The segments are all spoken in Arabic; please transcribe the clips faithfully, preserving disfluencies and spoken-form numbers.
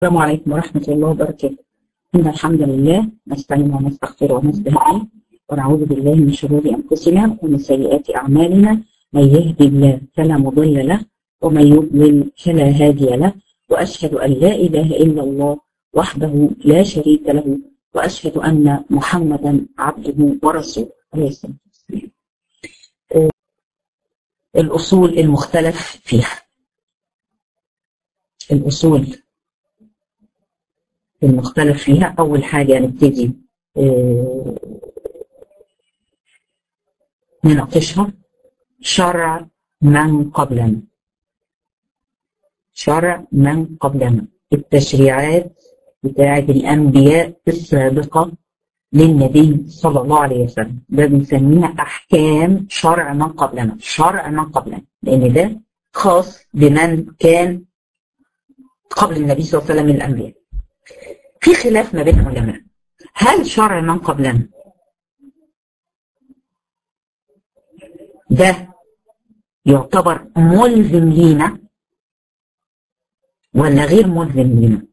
السلام عليكم ورحمة الله وبركاته. إن الحمد لله نستعين ونستغفر ونستهدي ونعوذ بالله من شرور أنفسنا ومن سيئات أعمالنا. من يهدي الله فلا مضل له ومن يضلل فلا هادي له، وأشهد أن لا إله إلا الله وحده لا شريك له، وأشهد أن محمدا عبده ورسوله عليه الصلاة والسلام. الأصول المختلف فيها. الأصول المختلف فيها، أول حاجة نبتدي اه نناقشها شرع من قبلنا. شرع من قبلنا، التشريعات بتاعة الأنبياء السابقة للنبي صلى الله عليه وسلم، ده بنسميها أحكام شرع من قبلنا. شرع من قبلنا لأن ده خاص بمن كان قبل النبي صلى الله عليه وسلم من الأنبياء. في خلاف ما بين العلماء، هل شرع من قبلنا ده يعتبر ملزم لينا ولا غير ملزم لينا؟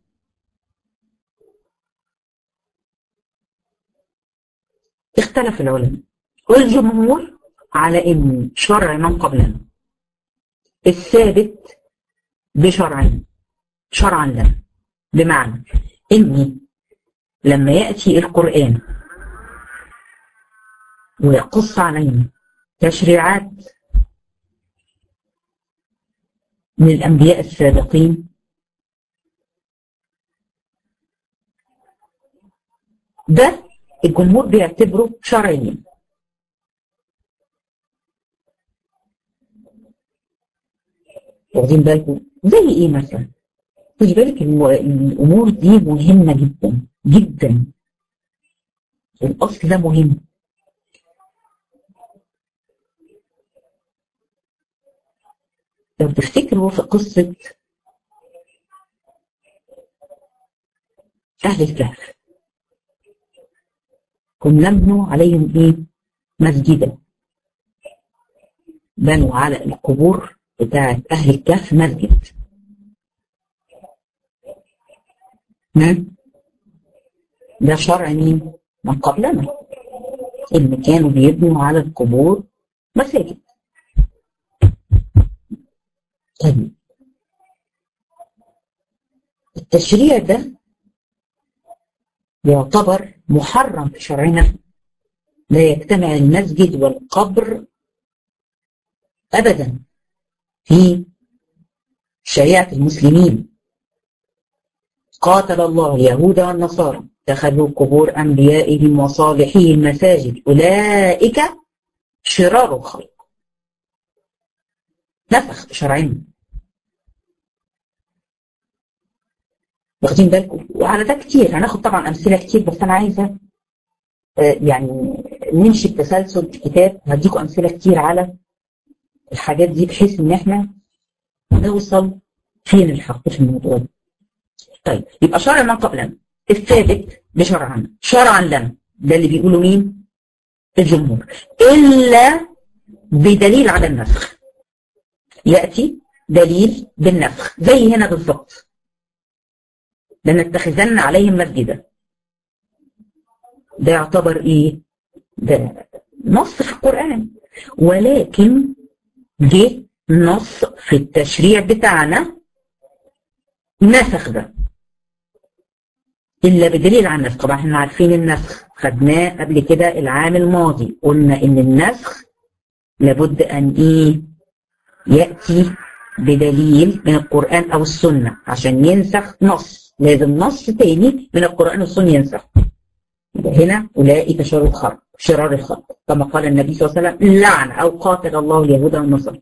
اختلف العلماء، والجمهور على ان شرع من قبلنا الثابت بشرعنا شرعا لنا، بمعنى إني لما يأتي القرآن ويقص علينا تشريعات من الأنبياء السابقين، ده الجمهور بيعتبره شرعيا. واخدين بالكم؟ زي ايه مثلا؟ خدي بالك الامور دي مهمه جدا جدا، الاصل ده مهم. لو تفتكروا في قصه اهل الكهف، كنا نبنوا عليهم ايه؟ مسجدا. بنوا على القبور بتاعت اهل الكهف مسجد. ده شرع مين؟ من قبلنا، اللي كانوا بيبنوا على القبور مساجد. طيب التشريع ده يعتبر محرم في شرعنا، لا يجتمع المسجد والقبر أبدا في شريعة المسلمين. قاتل الله اليهود والنصارى اتخذوا قبور أنبيائهم وصالحيهم مساجد أولئك شرار الخلق. نفخ بشرعنا. واخدين بالكم؟ وعلى ده كتير هناخد طبعا أمثلة كتير، بس أنا عايزة يعني نمشي بتسلسل الكتاب، هديكم أمثلة كتير على الحاجات دي بحيث إن احنا نوصل فين الحق في الموضوع ده. طيب يبقى شرع من قبلنا الثابت بشرعنا شرعا لنا، ده اللي بيقولوا مين؟ الجمهور، إلا بدليل على النسخ. يأتي دليل بالنسخ زي هنا بالضبط، لنتخذن عليهم مسجدا. ده يعتبر ايه؟ ده نص في القرآن، ولكن جه نص في التشريع بتاعنا نسخ ده إلا بدليل على النسخ. طبعا احنا عارفين النسخ، خدناه قبل كده العام الماضي، قلنا ان النسخ لابد ان ايه؟ يأتي بدليل من القرآن او السنة عشان ينسخ نص، لازم نص تاني من القرآن والسنة ينسخ. هنا أولئك شرار الخلق شرار الخلق كما قال النبي صلى الله عليه وسلم: لعن أو قاتل الله اليهود والنصارى.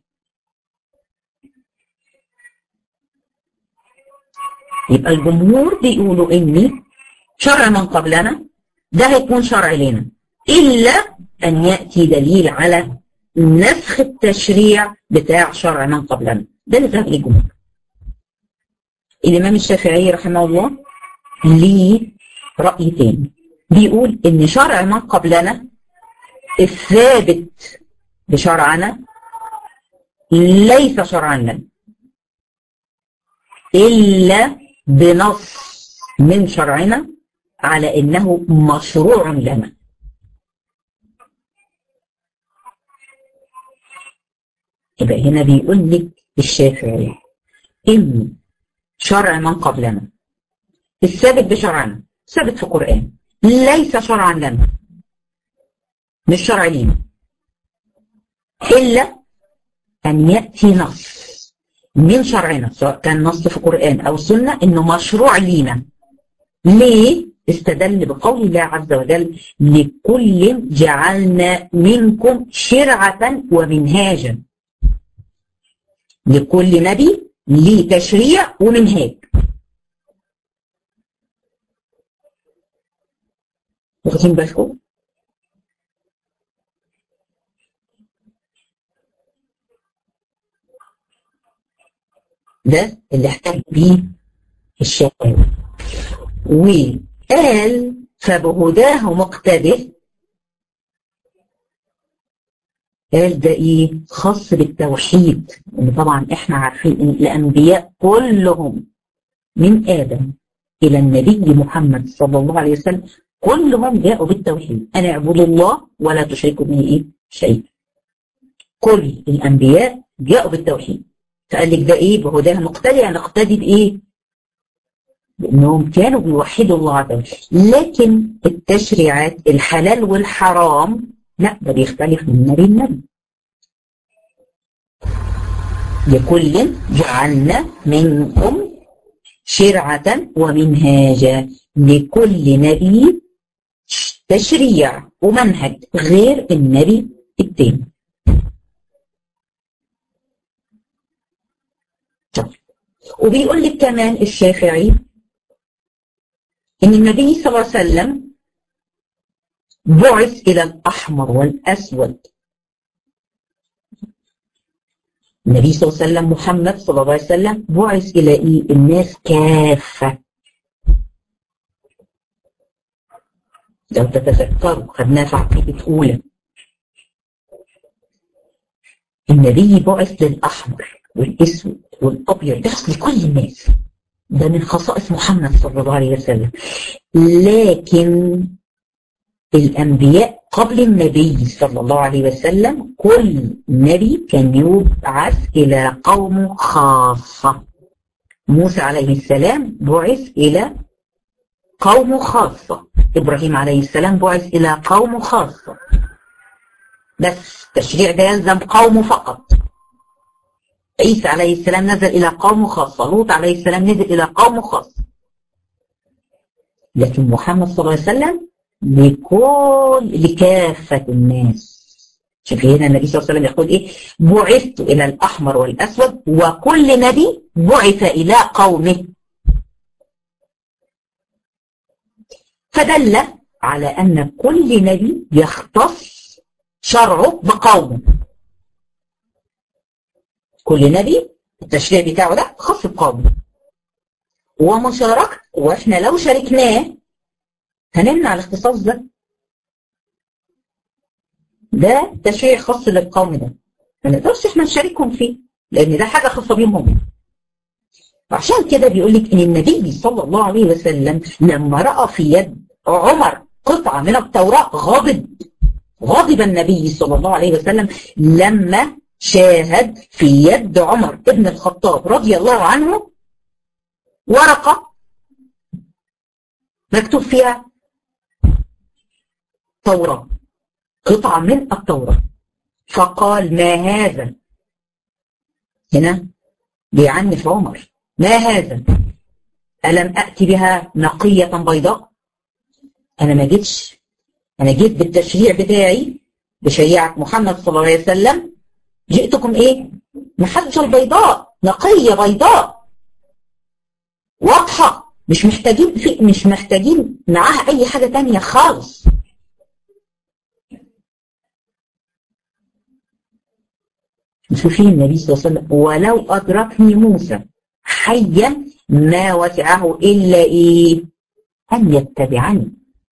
يبقى الجمهور بيقولوا إن شرع من قبلنا ده هيكون شرع لنا، إلا أن يأتي دليل على نسخ التشريع بتاع شرع من قبلنا. ده اللي ذهب للجمهور. الإمام الشافعي رحمه الله ليه رأي تاني، بيقول إن شرع من قبلنا الثابت بشرعنا ليس شرعا لنا إلا بنص من شرعنا على انه مشروع لنا. يبقى هنا بيقول لك الشافعي ان شرع من قبلنا الثابت بشرعنا ثابت في القرآن ليس شرعا لنا، مش شرع لينا، إلا أن يأتي نص من شرعنا سواء كان نص في القرآن أو سنة إنه مشروع لينا. ليه؟ استدل بقول الله عز وجل لكل جعلنا منكم شرعة ومنهاجا. لكل نبي ليه تشريع ومنهاج. واخدين بالكم؟ ده اللي احتاج بيه الشافعي. وقال فبهداه مقتده، قال ده ايه؟ خاص بالتوحيد. يعني طبعا احنا عارفين ان الانبياء كلهم من ادم الى النبي محمد صلى الله عليه وسلم كلهم جاءوا بالتوحيد، أن اعبدوا الله ولا تشركوا به إيه؟ شيء. كل الأنبياء جاءوا بالتوحيد. فقال لك ده إيه؟ بهداه مقتدي، يعني نقتدي بإيه؟ بأنهم كانوا بيوحدوا الله عز وجل. لكن التشريعات الحلال والحرام لا، ده بيختلف من نبي لنبي. لكل جعلنا منكم شرعة ومنهاجا، لكل نبي تشريع ومنهج غير النبي التاني. وبيقول لك كمان الشافعي ان النبي صلى الله عليه وسلم بعث الى الاحمر والاسود. النبي صلى الله عليه وسلم محمد صلى الله عليه وسلم بعث الى ايه؟ الناس كافه. لو تتذكروا خدناها في عقيدة أولى، النبي بعث للأحمر والأسود والأبيض، بعث لكل الناس. ده من خصائص محمد صلى الله عليه وسلم. لكن الأنبياء قبل النبي صلى الله عليه وسلم كل نبي كان يبعث إلى قوم خاصة. موسى عليه السلام بعث إلى قوم خاصة، إبراهيم عليه السلام بعث إلى قوم خاصة، بس التشريع ده يلزم قومه فقط. عيسى عليه السلام نزل إلى قوم خاصة، لوط عليه السلام نزل إلى قوم خاصة. لكن محمد صلى الله عليه وسلم لكل لكافة الناس. شوفي هنا النبي صلى الله عليه وسلم يقول إيه؟ بعثت إلى الأحمر والأسود، وكل نبي بعث إلى قومه. فدل على أن كل نبي يختص شرعه بقومه. كل نبي التشريع بتاعه ده خاص بقومه، ومشاركة، واحنا لو شاركناه هنمنع الاختصاص ده. ده تشريع خاص للقوم ده، ما نقدرش احنا نشاركهم فيه لان ده حاجة خاصة بيهم هم. وعشان كده بيقول لك ان النبي صلى الله عليه وسلم لما رأى في يد عمر قطعة من التوراة غاضب غاضب النبي صلى الله عليه وسلم لما شاهد في يد عمر ابن الخطاب رضي الله عنه ورقة مكتوب فيها توراة، قطعة من التوراة. فقال ما هذا؟ هنا بيعنف عمر، ما هذا؟ ألم أأتي بها نقية بيضاء؟ أنا ما جيتش، أنا جيت بالتشريع بتاعي بشريعة محمد صلى الله عليه وسلم، جئتكم إيه؟ محجة البيضاء، نقية بيضاء واضحة، مش محتاجين في مش محتاجين معاها أي حاجة تانية خالص. شوفين النبي صلى الله عليه وسلم ولو أدركني موسى حيا ما وسعه إلا إيه؟ أن يتبعني.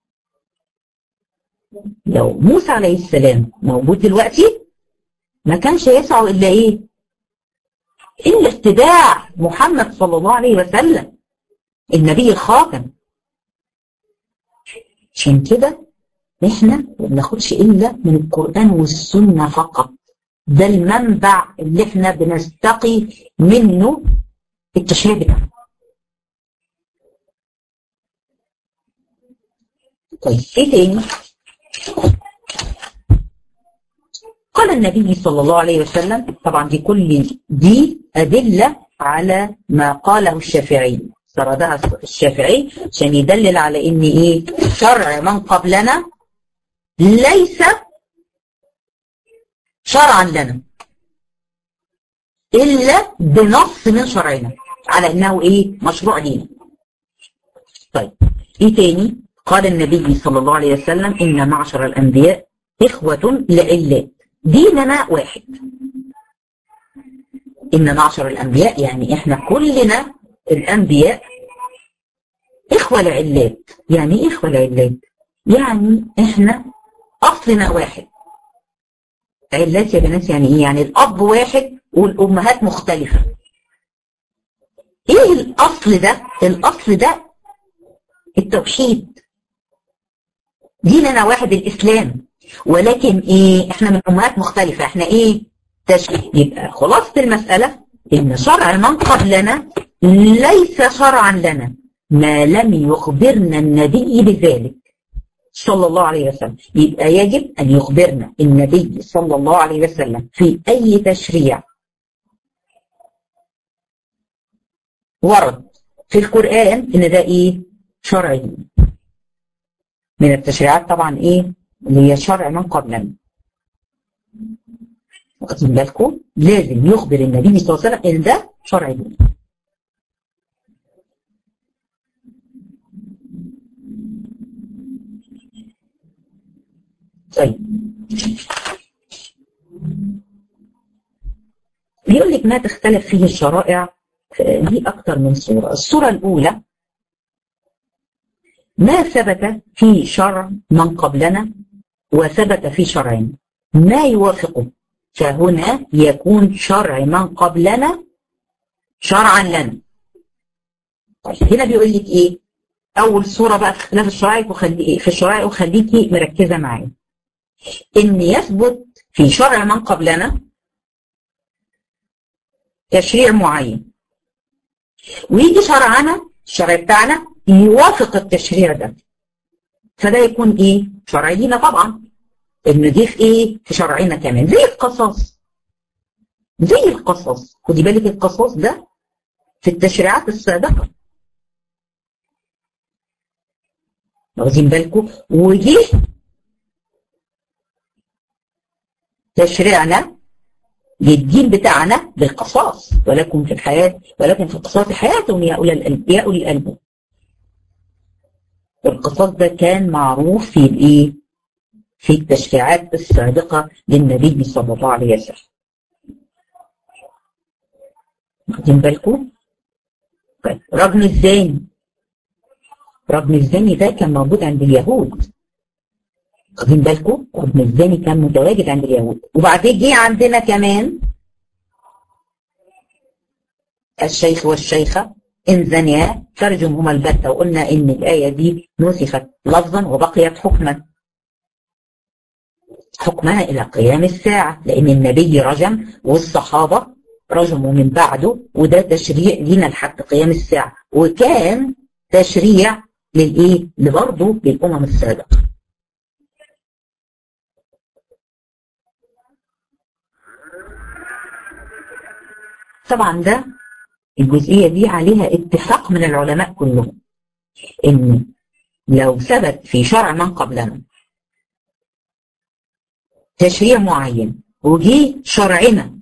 لو موسى عليه السلام موجود دلوقتي ما كانش يسعه إلا إيه؟ إلا اتباع محمد صلى الله عليه وسلم. النبي الخاتم. عشان كده احنا ما بناخدش الا من القرآن والسنة فقط، ده المنبع اللي احنا بنستقي منه التشريع بتاعنا. طيب ايه تاني؟ قال النبي صلى الله عليه وسلم، طبعا دي كل دي أدلة على ما قاله الشافعي، سردها الشافعي عشان يدلل على ان ايه؟ شرع من قبلنا ليس شرعا لنا الا بنص من شرعنا على انه ايه؟ مشروع لينا. طيب ايه تاني؟ قال النبي صلى الله عليه وسلم ان معشر الانبياء اخوة لعلات ديننا واحد. ان معشر الانبياء يعني احنا كلنا الانبياء اخوة لعلات. يعني ايه اخوة لعلات؟ يعني احنا اصلنا واحد. علات يا بنات يعني ايه؟ يعني الاب واحد والامهات مختلفة. ايه الاصل ده؟ الاصل ده التوحيد. ديننا واحد الاسلام، ولكن ايه؟ احنا من امهات مختلفة. احنا ايه؟ تشريع. يبقى خلاصة المسألة ان شرع من قبلنا ليس شرعا لنا ما لم يخبرنا النبي بذلك صلى الله عليه وسلم. يبقى يجب ان يخبرنا النبي صلى الله عليه وسلم في اي تشريع ورد في القرآن ان ده ايه؟ شرعي من التشريعات، طبعا ايه؟ اللي هي شرع من قبلنا. واخدين بالكم؟ لازم يخبر النبي صلى الله عليه وسلم ان ده شرع دين. طيب بيقول لك ما تختلف فيه الشرائع دي اكتر من صورة. الصورة الاولى ما ثبت في شرع من قبلنا وثبت في شرعنا ما يوافقه، فهنا يكون شرع من قبلنا شرعا لنا. طيب هنا بيقول لك ايه؟ اول صورة بقى في اختلاف الشرائع وخلي في الشرائع وخليكي مركزة معايا. ان يثبت في شرع من قبلنا تشريع معين ويجي شرعنا الشرع بتاعنا يوافق التشريع ده، فده يكون ايه؟ شرعي لينا طبعا. نضيف ايه في شرعنا كمان؟ زي القصاص. زي القصاص، خدي بالك القصاص ده في التشريعات السابقة، واخدين بالكم؟ وجه تشريعنا للدين بتاعنا بالقصاص، ولكن في الحياة ولكن في القصاص حياتهم يا أولي الألباب يا أولي الألباب. القصاص ده كان معروف في الايه؟ في التشريعات السابقة للنبي صلى الله عليه وسلم. واخدين بالكم؟ طيب رجم الزاني. رجم الزاني ده كان موجود عند اليهود. واخدين بالكم؟ رجم الزاني كان متواجد عند اليهود، وبعدين جه عندنا كمان الشيخ والشيخة إن زنيا فرجمهما البتة، وقلنا إن الآية دي نسخت لفظا وبقيت حكما. حكمها إلى قيام الساعة، لأن النبي رجم والصحابة رجموا من بعده، وده تشريع لنا لحد قيام الساعة، وكان تشريع للإيه؟ لبرضه للأمم السابقة. طبعا ده الجزئية دي عليها اتفاق من العلماء كلهم، إن لو ثبت في شرع من قبلنا تشريع معين وجي شرعنا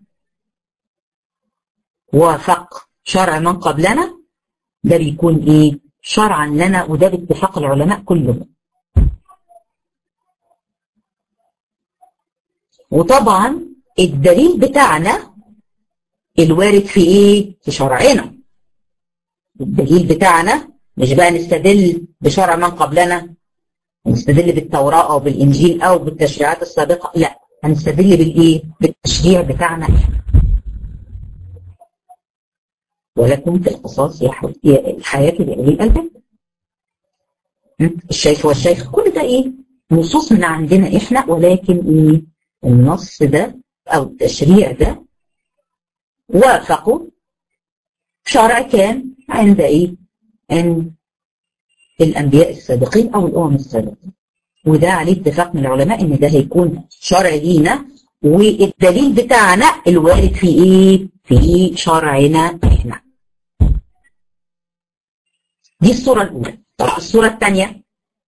وافق شرع من قبلنا، ده بيكون ايه؟ شرعا لنا، وده باتفاق العلماء كلهم. وطبعا الدليل بتاعنا الوارد في ايه؟ في شرعنا. الدليل بتاعنا مش بقى نستدل بشرع من قبلنا، نستدل بالتوراة او بالانجيل او بالتشريعات السابقة، لا، هنستدل بالايه؟ بالتشريع بتاعنا احنا. ولكم في القصاص الحياة لأولي الألباب. الشيخ والشيخ كل ده ايه؟ نصوص من عندنا احنا، ولكن ايه؟ النص ده او التشريع ده وافقوا شرع كان عند ايه؟ عند الانبياء السابقين او الامم السابقين، وده عليه اتفاق من العلماء ان ده هيكون شرع لينا، والدليل بتاعنا الوارد في ايه؟ في شرعنا احنا. دي الصورة الاولى. طب الصورة الثانية،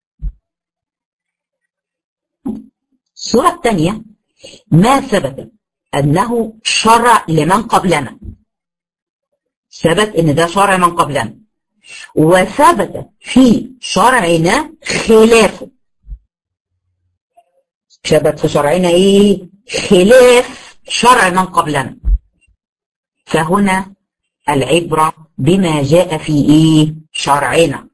الصورة الثانية ما ثبت انه شرع لمن قبلنا، ثبت ان ده شرع من قبلنا، وثبت في شرعنا خلافه. ثبت في شرعنا ايه؟ خلاف شرع من قبلنا. فهنا العبرة بما جاء في ايه؟ شرعنا،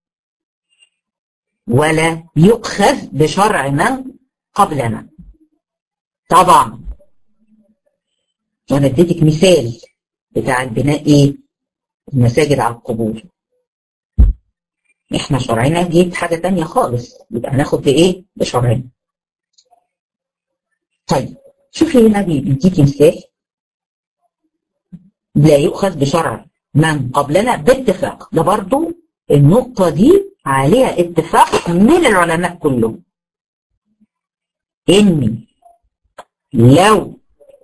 ولا يؤخذ بشرع من قبلنا. طبعا وانا اديتك مثال بتاع البناء ايه؟ المساجد على القبور. احنا شرعنا جيت حاجة تانية خالص، يبقى هناخد بايه؟ بشرعنا. طيب شوفي هنا بيديك مثال لا يؤخذ بشرع من قبلنا باتفاق. ده برضو النقطة دي عليها اتفاق من العلماء كلهم، ان لو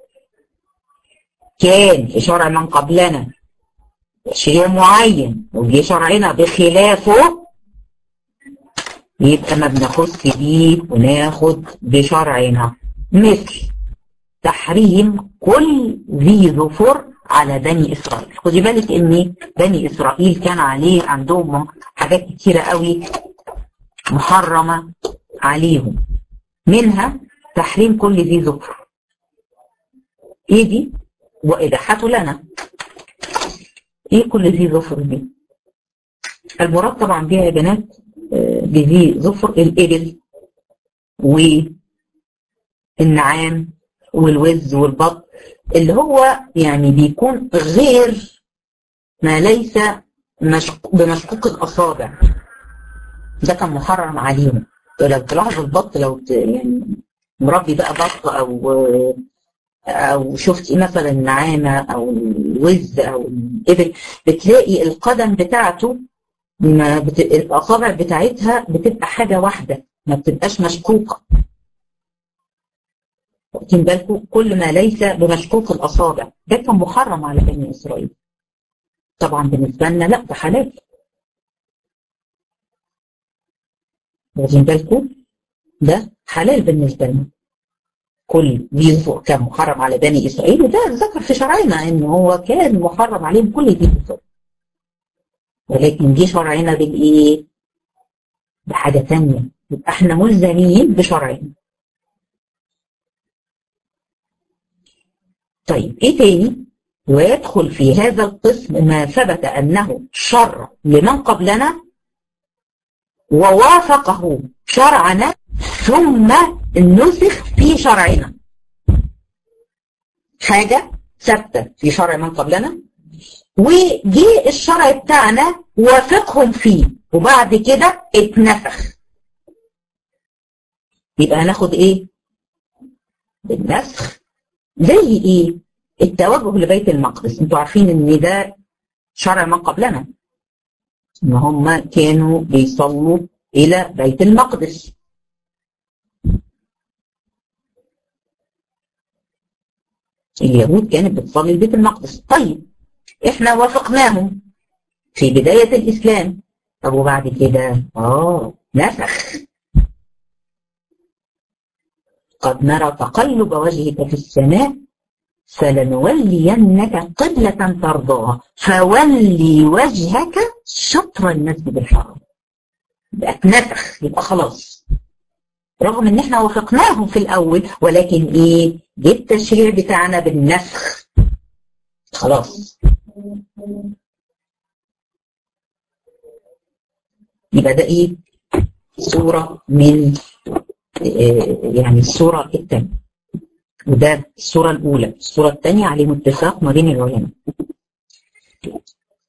كان في شرع من قبلنا شيء معين وجي شرعنا بخلافه، يبقى ما بناخدش بيه وناخد بشرعنا. مثل تحريم كل ذي ظفر على بني إسرائيل. خدي بالك ان بني إسرائيل كان عليه عندهم حاجات كتيرة قوي محرمة عليهم، منها تحريم كل ذي ظفر. ايه دي؟ وإباحته لنا. ايه كل ذي ظفر دي؟ المراد طبعا بيها يا بنات بذي ظفر الإبل والنعام والوز والبط، اللي هو يعني بيكون غير ما ليس مشق بمشقوق الأصابع، ده كان محرم عليهم. لو تلاحظوا البط، لو يعني مربي بقى بط او او شفتي مثلا النعامه او الوز او الابل، بتلاقي القدم بتاعته ما بت... الاصابع بتاعتها بتبقى حاجه واحده، ما بتبقاش مشقوقه. واخدين بالكم؟ كل ما ليس بمشقوق الاصابع ده كان محرم على بني اسرائيل. طبعا بالنسبه لنا لا، ده حلال. واخدين بالكم؟ ده حلال بالنسبه لنا. كل ذي ظفر كان محرم على بني اسرائيل، وده ذكر في شرعنا ان هو كان محرم عليهم كل ذي ظفر، ولكن جه شرعنا بالايه؟ بحاجه ثانيه، يبقى احنا ملزمين بشرعنا. طيب ايه تاني؟ ويدخل في هذا القسم ما ثبت انه شرع لمن قبلنا ووافقه شرعنا ثم نسخ في شرعنا. حاجة ثابتة في شرع من قبلنا وجي الشرع بتاعنا وافقهم فيه وبعد كده اتنسخ، يبقى هناخد ايه؟ بالنسخ. زي ايه؟ التوجه لبيت المقدس. انتوا عارفين ان ده شرع من قبلنا، ان هم كانوا بيصلوا الى بيت المقدس. اليهود كانت بتصلي لبيت المقدس. طيب احنا وافقناهم في بداية الاسلام، طب وبعد كده اه نسخ. قد نرى تقلب وجهك في السماء فلنولينك قبلة ترضاها فولي وجهك شطر المسجد الحرام. بقت نسخ، يبقى خلاص رغم ان احنا وافقناهم في الاول، ولكن ايه؟ جه التشريع بتاعنا بالنسخ خلاص. يبقى ده ايه؟ صورة من إيه يعني الصورة الثانية، وده الصورة الأولى. الصورة الثانية عليه اتفاق ما بين العلماء.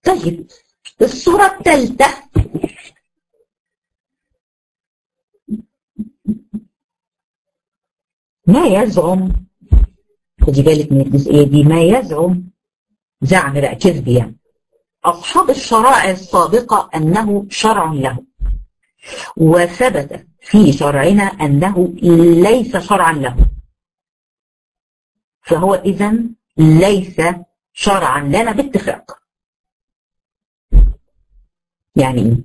طيب الصورة الثالثة ما يزعم، خدي بالك من الجزئية دي، ما يزعم زعم بقى كذب يعني أصحاب الشرائع السابقة أنه شرع له، وثبت في شرعنا أنه ليس شرعا له، فهو إذن ليس شرعا لنا باتفاق. يعني إيه؟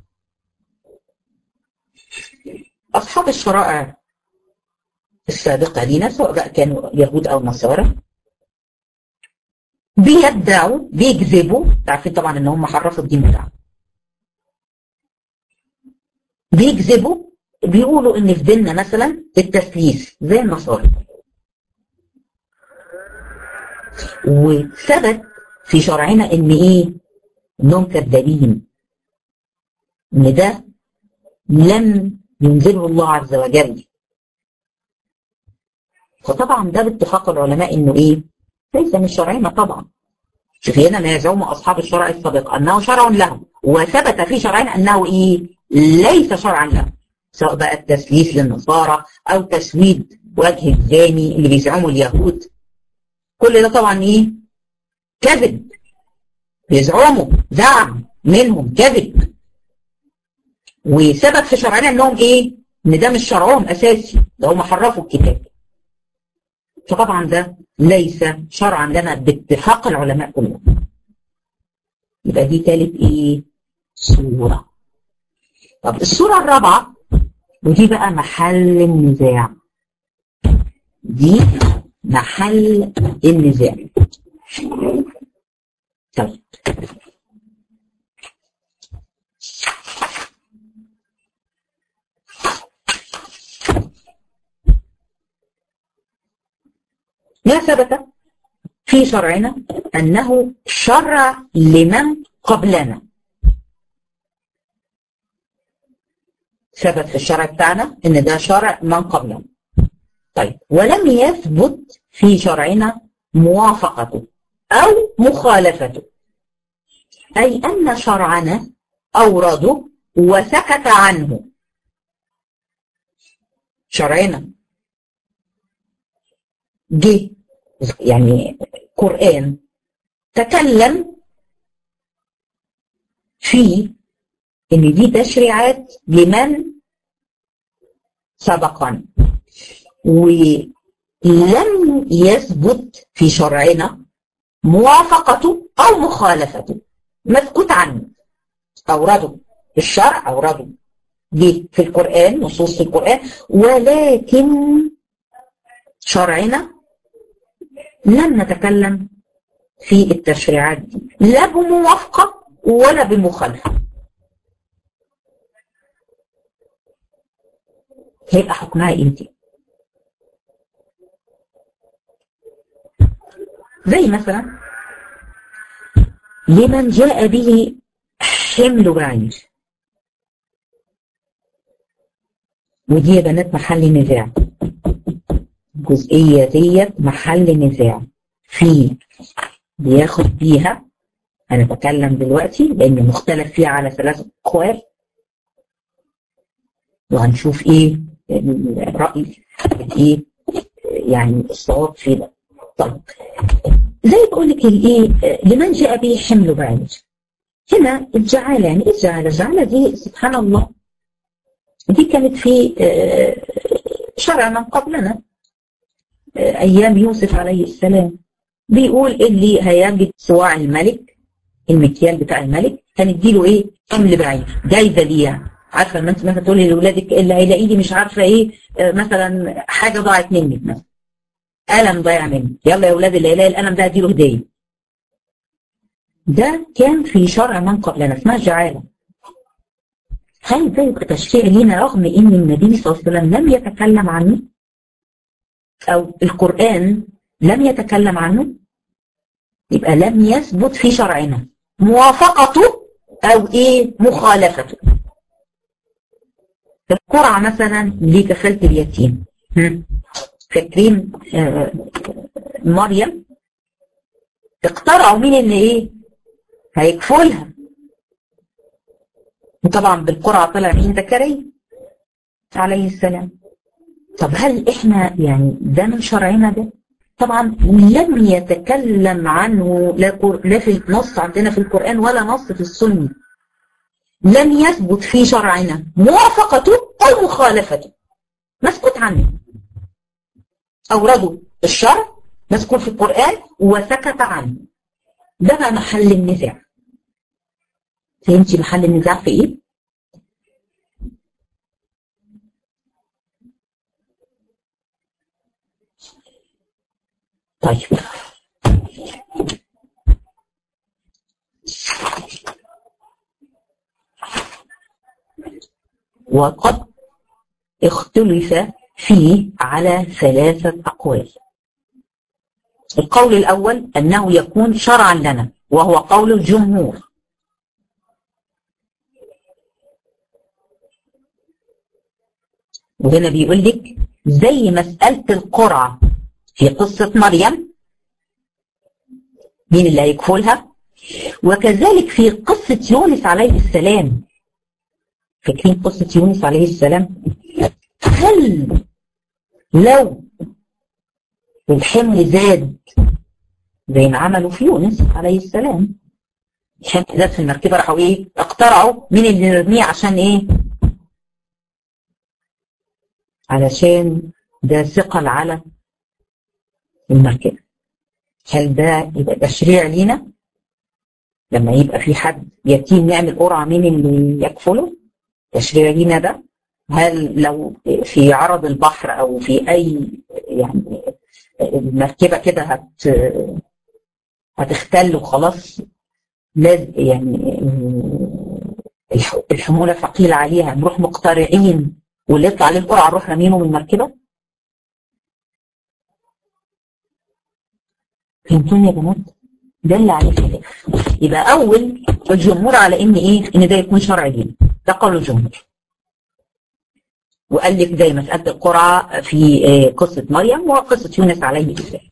أصحاب الشرائع السابقة لنا سواء بقى كانوا يهود أو نصارى بيدعوا بيكذبوا، تعرفين طبعا ان هم حرفوا الدين بتاعهم، بيكذبوا بيقولوا ان في ديننا مثلا التثليث زي النصارى، وثبت في شرعنا ان ايه؟ انهم كذابين، ان ده لم ينزله الله عز وجل. فطبعا ده باتفاق العلماء انه ايه؟ ليس من شرعنا طبعا. شوفي هنا ما يزعم اصحاب الشرع السابق انه شرع له، وثبت في شرعنا انه ايه؟ ليس شرعا له، سواء بقى التثليث للنصارى او تسويد وجه الزاني اللي بيزعموا اليهود، كل ده طبعا ايه؟ كذب، بيزعموا زعم منهم كذب، وثبت في شرعنا انهم ايه؟ ان ده مش شرعهم اساسي، ده هم حرفوا الكتاب. فطبعا ده ليس شرعا لنا باتفاق العلماء كلهم. يبقى دي ثالث ايه؟ صورة. طب الصورة الرابعة ودي بقى محل النزاع، دي محل النزاع. طيب ما ثبت في شرعنا أنه شرع لمن قبلنا، ثبت في الشرع بتاعنا أن ده شرع من قبلنا. طيب ولم يثبت في شرعنا موافقته أو مخالفته، أي أن شرعنا أورده وسكت عنه. شرعنا جه يعني قرآن تكلم في ان دي تشريعات لمن سبقنا، ولم يثبت في شرعنا موافقته او مخالفته، مسكوت عنه. اورده الشرع، اورده جه في القرآن، نصوص في القرآن، ولكن شرعنا لم نتكلم في التشريعات دي لا بموافقة ولا بمخالفة. هيبقى حكمها ايه دي؟ زي مثلا لمن جاء به حمل بعير، ودي يا بنات محل نزاع، الجزئية ديت محل نزاع في بياخد بيها. أنا بتكلم دلوقتي لأن مختلف فيها على ثلاث أقوال، وهنشوف إيه الرأي إيه يعني الصواب في ده. طيب زي بقول لك الإيه لمن جاء به حمل بعير، هنا الجعالة، يعني إيه الجعالة؟ الجعالة دي سبحان الله دي كانت في شرع من قبلنا أيام يوسف عليه السلام، بيقول اللي هيجد صواع الملك، المكيال بتاع الملك، هنديله ايه؟ حمل بعير، جايزه ليه يعني. عارفه لما انت مثلا تقولي لاولادك اللي هيلاقي لي مش عارفه ايه مثلا حاجه ضاعت منك، مثلا قلم ضايع منك، يلا يا اولاد اللي هيلاقي القلم ده هديله هديه. ده كان في شرع من قبلنا، اسمها جعاله. هل ده يبقى تشريع لينا رغم ان النبي صلى الله عليه وسلم لم يتكلم عنه او القرآن لم يتكلم عنه؟ يبقى لم يثبت في شرعنا موافقته او ايه مخالفته. القرعة مثلا لكفالة اليتيم، فاكرين آه مريم اقترعوا مين اللي ايه هيكفلها. وطبعا بالقرعة طلع مين؟ زكريا عليه السلام. طب هل احنا يعني ده من شرعنا ده؟ طبعا لم يتكلم عنه لا لا في نص عندنا في القرآن ولا نص في السنة. لم يثبت في شرعنا موافقته أو مخالفته، مسكوت عنه. أوردوا الشرع مذكور في القرآن وسكت عنه. ده بقى محل النزاع. فهمتي محل النزاع في ايه؟ طيب وقد اختلف فيه على ثلاثة أقوال. القول الأول أنه يكون شرعا لنا وهو قول الجمهور. وهنا بيقول لك زي مسألة القرعة في قصة مريم، مين اللي هيكفلها؟ وكذلك في قصة يونس عليه السلام. فاكرين قصة يونس عليه السلام؟ هل لو الحمل زاد زي ما عملوا في يونس عليه السلام، الحمل زاد في المركبة، راحوا ايه؟ اقترعوا مين اللي نرميه عشان ايه؟ علشان ده ثقل على المركبة. هل ده يبقى تشريع لينا؟ لما يبقى في حد يتيم نعمل قرعة مين اللي يكفله؟ تشريع لينا ده؟ هل لو في عرض البحر او في اي يعني المركبة كده هت هتختل وخلاص، لازم يعني الحمولة ثقيلة عليها، نروح مقترعين واللي يطلع عليه القرعة نروح رامينه من المركبة؟ فهمتوني يا بنات؟ ده اللي عليه خلاف. يبقى اول الجمهور على ان ايه؟ ان ده يكون شرع دين، ده قول الجمهور. وقال لك زي مسألة القرعة في قصة مريم وقصة يونس عليه السلام.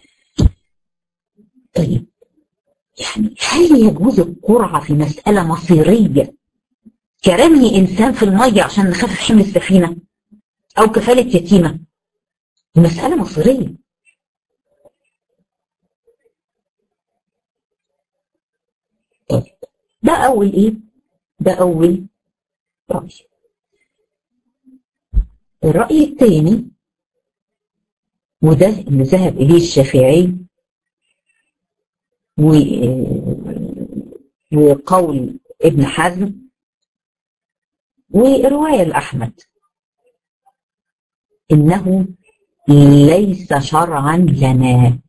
طيب يعني هل يجوز القرعة في مسألة مصيرية كرمي إنسان في المية عشان نخفف حمل السفينة أو كفالة يتيمة؟ المسألة مصيرية. طيب ده أول إيه؟ ده أول رأي. الرأي الثاني وده اللي ذهب إليه الشافعي وقول ابن حزم ورواية الأحمد، إنه ليس شرعا لنا.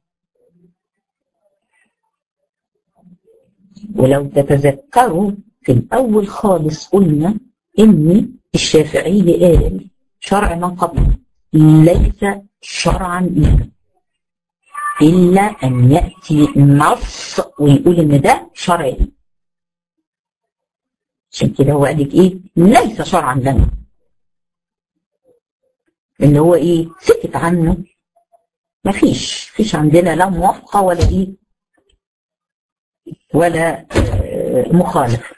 ولو تتذكروا في الأول خالص قلنا إن الشافعي قال شرع من قبل ليس شرعا لنا إلا أن يأتي نص ويقول إن ده شرعي. عشان كده هو قال لك إيه؟ ليس شرعا لنا. اللي هو إيه؟ سكت عنه. مفيش فيش عندنا لا موافقة ولا إيه؟ ولا مخالف.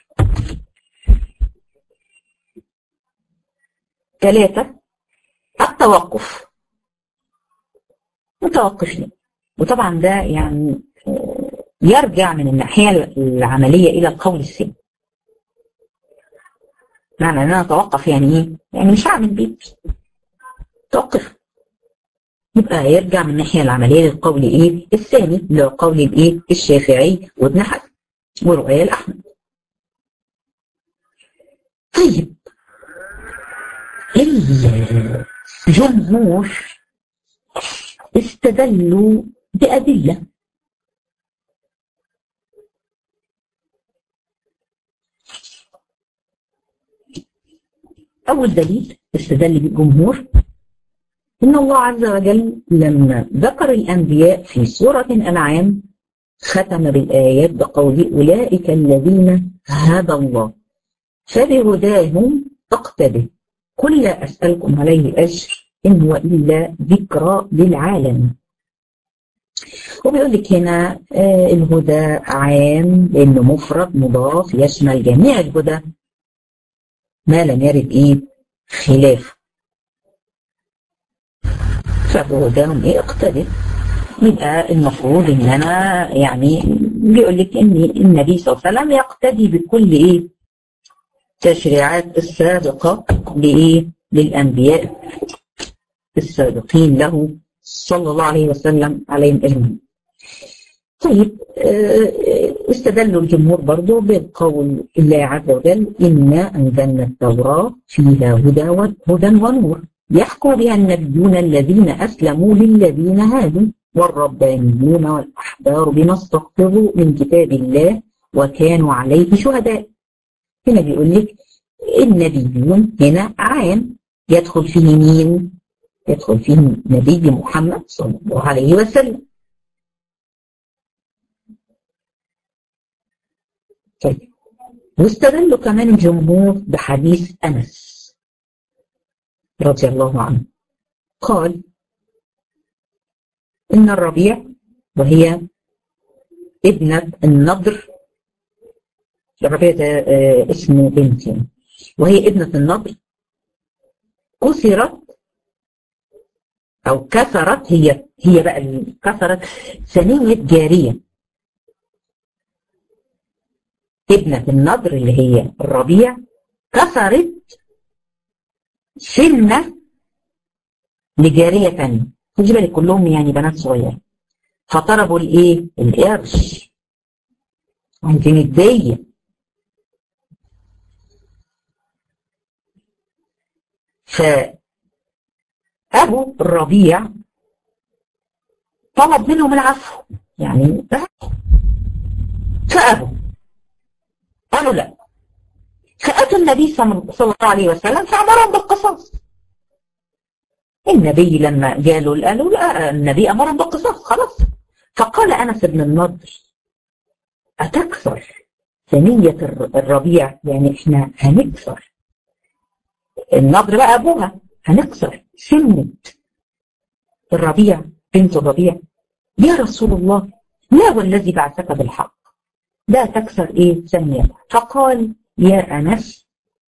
ثلاثة التوقف. متوقفين. وطبعا ده يعني يرجع من الناحية العملية إلى القول السلمي. معنى أن أنا أتوقف يعني إيه؟ يعني مش هعمل بيت. توقف. يبقى يرجع من الناحية العملية للقول إيه؟ الثاني اللي هو قول الإيه؟ الشافعي وابن حزم ورؤية الأحمد. طيب الجمهور استدلوا بأدلة. أول دليل استدل بالجمهور إن الله عز وجل لما ذكر الأنبياء في سورة الأنعام ختم بالآيات بقول أولئك الذين هدى الله فبهداهم اقتدوا قل لا أسألكم عليه أجر إن هو إلا ذكرى للعالم. وبيقول لك هنا آه الهدى عام لانه مفرد مضاف يشمل جميع الهدى ما لم يرد ايه خلاف، فبهداهم ايه اقتدر. يبقى المفروض ان انا يعني بيقول لك ان النبي صلى الله عليه وسلم يقتدي بكل ايه تشريعات السابقه لايه للانبياء السابقين له صلى الله عليه وسلم عليهم اجمعين. طيب استدلوا الجمهور برضو بقول الله عز وجل إنا أنزلنا التوراة فيها هدى هدى ونور يحكم بها النبيون الذين أسلموا للذين هادوا والربانيون والأحبار بما استحفظوا من كتاب الله وكانوا عليه شهداء. هنا بيقول لك النبيون هنا عام يدخل فيه مين؟ يدخل فيه نبي محمد صلى الله عليه وسلم. طيب واستدلوا كمان الجمهور بحديث أنس رضي الله عنه قال إن الربيع وهي ابنة النضر، الربيع ده آه اسمه بنتي، وهي ابنة النضر كسرت أو كسرت، هي هي بقى كسرت ثنية جارية. ابنة النضر اللي هي الربيع كسرت سنة لجارية ثانية، خدي بالك كلهم يعني بنات صغيرة، فطلبوا الايه؟ القرش، عايزين الدية. فأبو الربيع طلب منهم العفو يعني، فأبوا قالوا لا، فأتوا النبي صلى الله عليه وسلم فأمرهم بالقصاص. النبي لما قالوا قالوا لا، النبي أمرهم بالقصاص خلاص. فقال أنس بن النضر أتكسر ثنية الربيع؟ يعني احنا هنكسر النضر بقى أبوها، هنكسر سنة الربيع بنت الربيع يا رسول الله؟ لا والذي بعثك بالحق، لا تكسر ايه ثانية. فقال يا أنس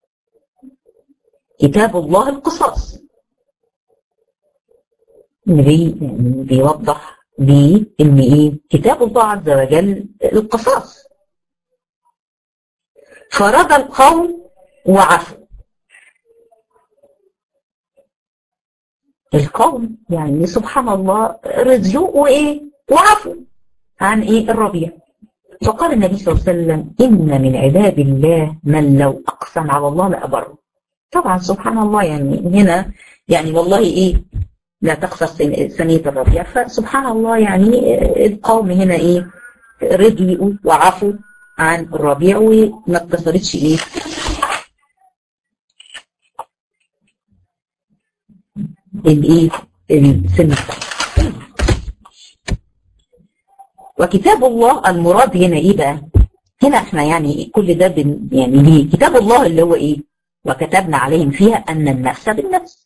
كتاب الله القصاص. النبي يعني بيوضح ليه ان ايه كتاب الله عز وجل القصاص. فرضى القوم وعفوا، القوم يعني سبحان الله رضيوا وايه وعفوا عن ايه الربيع. فقال النبي صلى الله عليه وسلم إن من عباد الله من لو أقسم على الله لأبره. طبعا سبحان الله يعني هنا يعني والله إيه لا تقصر ثنية الربيع، فسبحان الله يعني القوم هنا إيه رضيوا وعفوا عن الربيع وما اتصلتش إيه الإيه السنة. وكتاب الله المراد هنا ايه بقى؟ هنا احنا يعني كل ده بن يعني ليه؟ كتاب الله اللي هو ايه؟ وكتبنا عليهم فيها ان النفس بالنفس.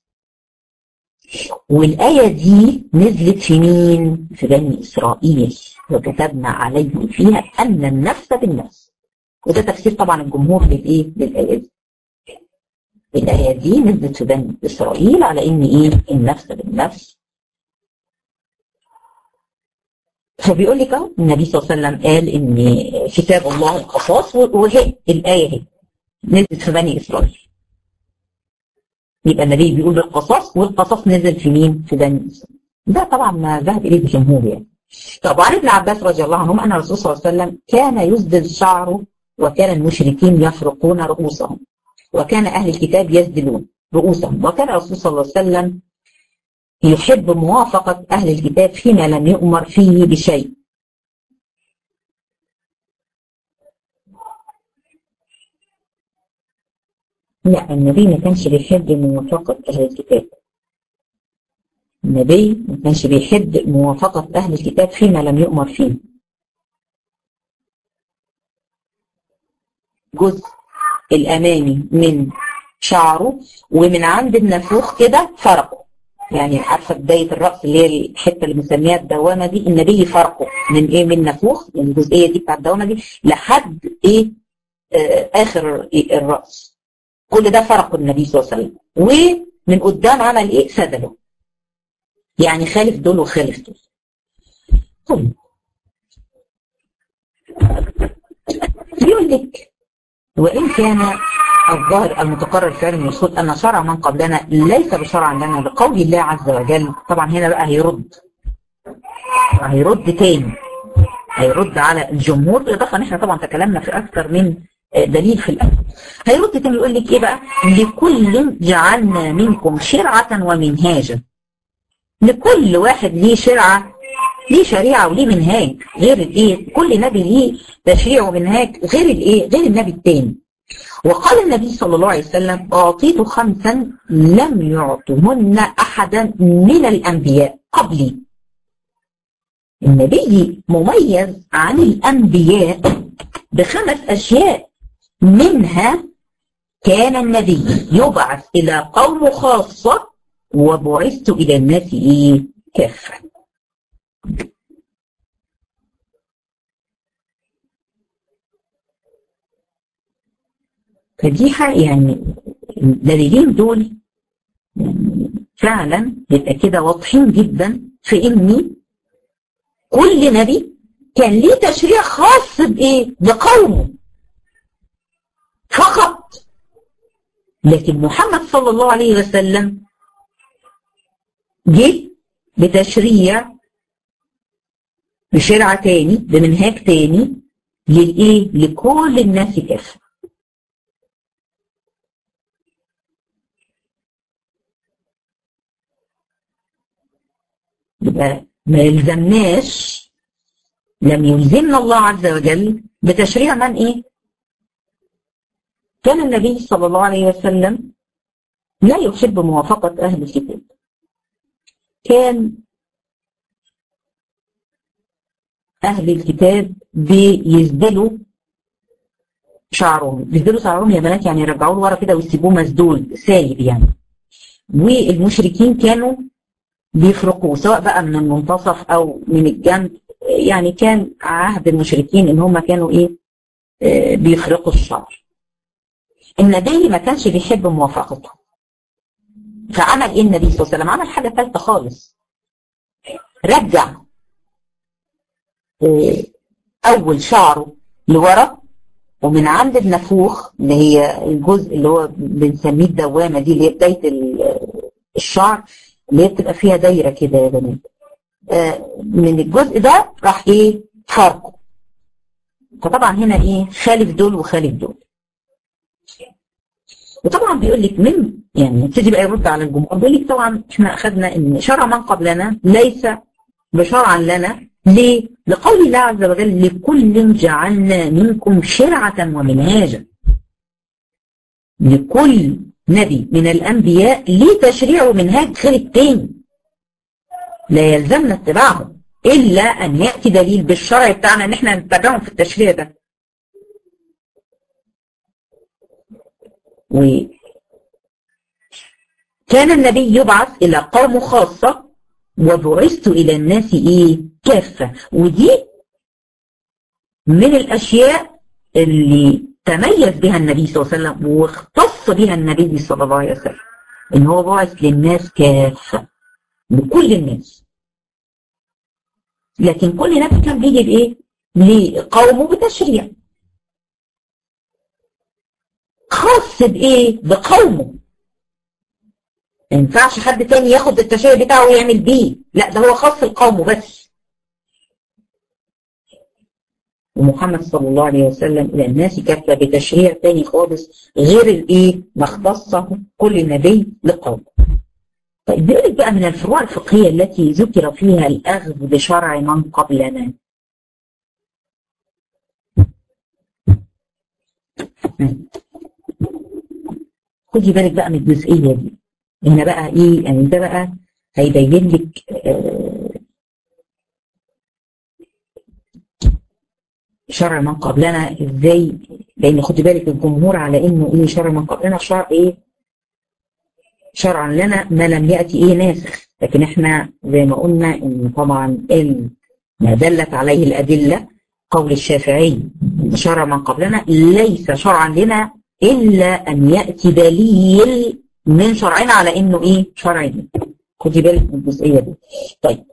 والآية دي نزلت في مين؟ في بني إسرائيل، وكتبنا عليهم فيها ان النفس بالنفس. وده تفسير طبعا الجمهور للايه؟ للآية دي. الآية دي نزلت في بني إسرائيل على ان ايه؟ النفس بالنفس. فبيقول لك اهو النبي صلى الله عليه وسلم قال ان كتاب الله القصاص، وهي الايه هي نزلت في بني اسرائيل. يبقى النبي بيقول بالقصاص، والقصاص نزل في مين؟ في بني اسرائيل. ده طبعا ما ذهب اليه الجمهور يعني. طب عن ابن عباس رضي الله عنهما ان الرسول صلى الله عليه وسلم كان يسدل شعره، وكان المشركين يفرقون رؤوسهم، وكان اهل الكتاب يسدلون رؤوسهم، وكان الرسول صلى الله عليه وسلم يحب موافقة أهل الكتاب فيما لم يؤمر فيه بشيء. لا، النبي ما كانش بيحب موافقة أهل الكتاب. النبي ما كانش بيحب موافقة أهل الكتاب فيما لم يؤمر فيه. جزء الأمامي من شعره ومن عند النافوخ كده فرقه، يعني عارفه بدايه الراس اللي هي الحته اللي بنسميها الدوامه دي، النبي فرقه من ايه؟ من نافوخ، من الجزئيه دي بتاع الدوامه دي لحد ايه؟ آه اخر إيه؟ الراس. كل ده فرقه النبي صلى الله عليه وسلم. ومن قدام عمل ايه؟ سدله. يعني خالف دول وخالف دول. طيب يقول لك وان كان الظاهر المتقرر في علم الوصول ان شرع من قبلنا ليس بشرع لنا لقول الله عز وجل. طبعا هنا بقى هيرد هيرد تاني هيرد على الجمهور، بالاضافه ان احنا طبعا تكلمنا في اكثر من دليل في الاول. هيرد تاني يقول لك ايه بقى؟ لكل جعلنا منكم شرعه ومنهاجا. لكل واحد ليه شرعه، ليه شريعه وليه منهاج غير الايه؟ كل نبي ليه تشريع ومنهاج غير الايه؟ غير النبي التاني. وقال النبي صلى الله عليه وسلم: أعطيت خمسا لم يعطهن أحدا من الأنبياء قبلي. النبي مميز عن الأنبياء بخمس أشياء، منها كان النبي يبعث إلى قوم خاصة وبعثت إلى الناس إيه؟ كافة. فدي يعني الدليلين دول يعني فعلا يبقى كده واضحين جدا في ان كل نبي كان ليه تشريع خاص بايه؟ بقومه فقط. لكن محمد صلى الله عليه وسلم جه بتشريع بشرع تاني بمنهاج تاني للايه؟ لكل الناس كافة. يبقى ما يلزمناش، لم يلزمنا الله عز وجل بتشريع من ايه؟ كان النبي صلى الله عليه وسلم لا يحب موافقة أهل الكتاب. كان أهل الكتاب بيسدلوا شعرهم، بيسدلوا شعرهم يا بنات، يعني يرجعوه لورا كده ويسيبوه مسدول سايب يعني. والمشركين كانوا بيفرقوا سواء بقى من المنتصف او من الجنب، يعني كان عهد المشركين ان هم كانوا ايه؟ آه بيفرقوا الشعر. النبي ما كانش بيحب موافقته، فعمل ايه النبي صلى الله عليه وسلم؟ عمل حاجه ثالثه خالص، رجع آه اول شعره لورا، ومن عند النافوخ اللي هي الجزء اللي هو بنسميه الدوامه دي اللي هي بدايه الشعر اللي هي بتبقى فيها دايره كده يا بنات، آه من الجزء ده راح ايه؟ فرقه. فطبعا هنا ايه؟ خالف دول وخالف دول. وطبعا بيقول لك من يعني يبتدي بقى يرد على الجمهور، بيقول لك طبعا احنا اخذنا ان شرع من قبلنا ليس بشرعا لنا. ليه؟ لقول الله عز وجل: لكل جعلنا منكم شرعة ومنهاجا. لكل نبي من الانبياء ليه تشريع ومنهاج غير التاني، لا يلزمنا اتباعهم الا ان ياتي دليل بالشرع بتاعنا ان احنا نتبعهم في التشريع ده. وكان النبي يبعث الى قوم خاصه وبعثت الى الناس ايه؟ كافه. ودي من الاشياء اللي تميز بها النبي صلى الله عليه وسلم واختص بها النبي صلى الله عليه وسلم، ان هو بعث للناس كافه، لكل الناس. لكن كل نبي كان بيجي بايه؟ لقومه بتشريع خاص بايه؟ بقومه. ما ينفعش حد تاني ياخد التشريع بتاعه ويعمل بيه، لا ده هو خاص لقومه بس. ومحمد صلى الله عليه وسلم الى الناس كافه بتشريع تاني خالص غير الايه؟ ما اختصه كل نبي لقومه. طيب بيقول لك بقى من الفروع الفقهيه التي ذكر فيها الاخذ بشرع من قبلنا. خدي بالك بقى من الجزئيه دي. هنا بقى ايه؟ يعني ده بقى هيبين لك آه شرع من قبلنا ازاي. لان خدي بالك الجمهور على انه ايه؟ شرع من قبلنا شرع ايه؟ شرعا لنا ما لم يأتي ايه ناسخ، لكن احنا زي ما قلنا ان طبعا ما دلت عليه الأدلة قول الشافعي شرع من قبلنا ليس شرعا لنا إلا أن يأتي دليل من شرعنا على إنه إيه شرعي. خدي بالك من الجزئية دي. طيب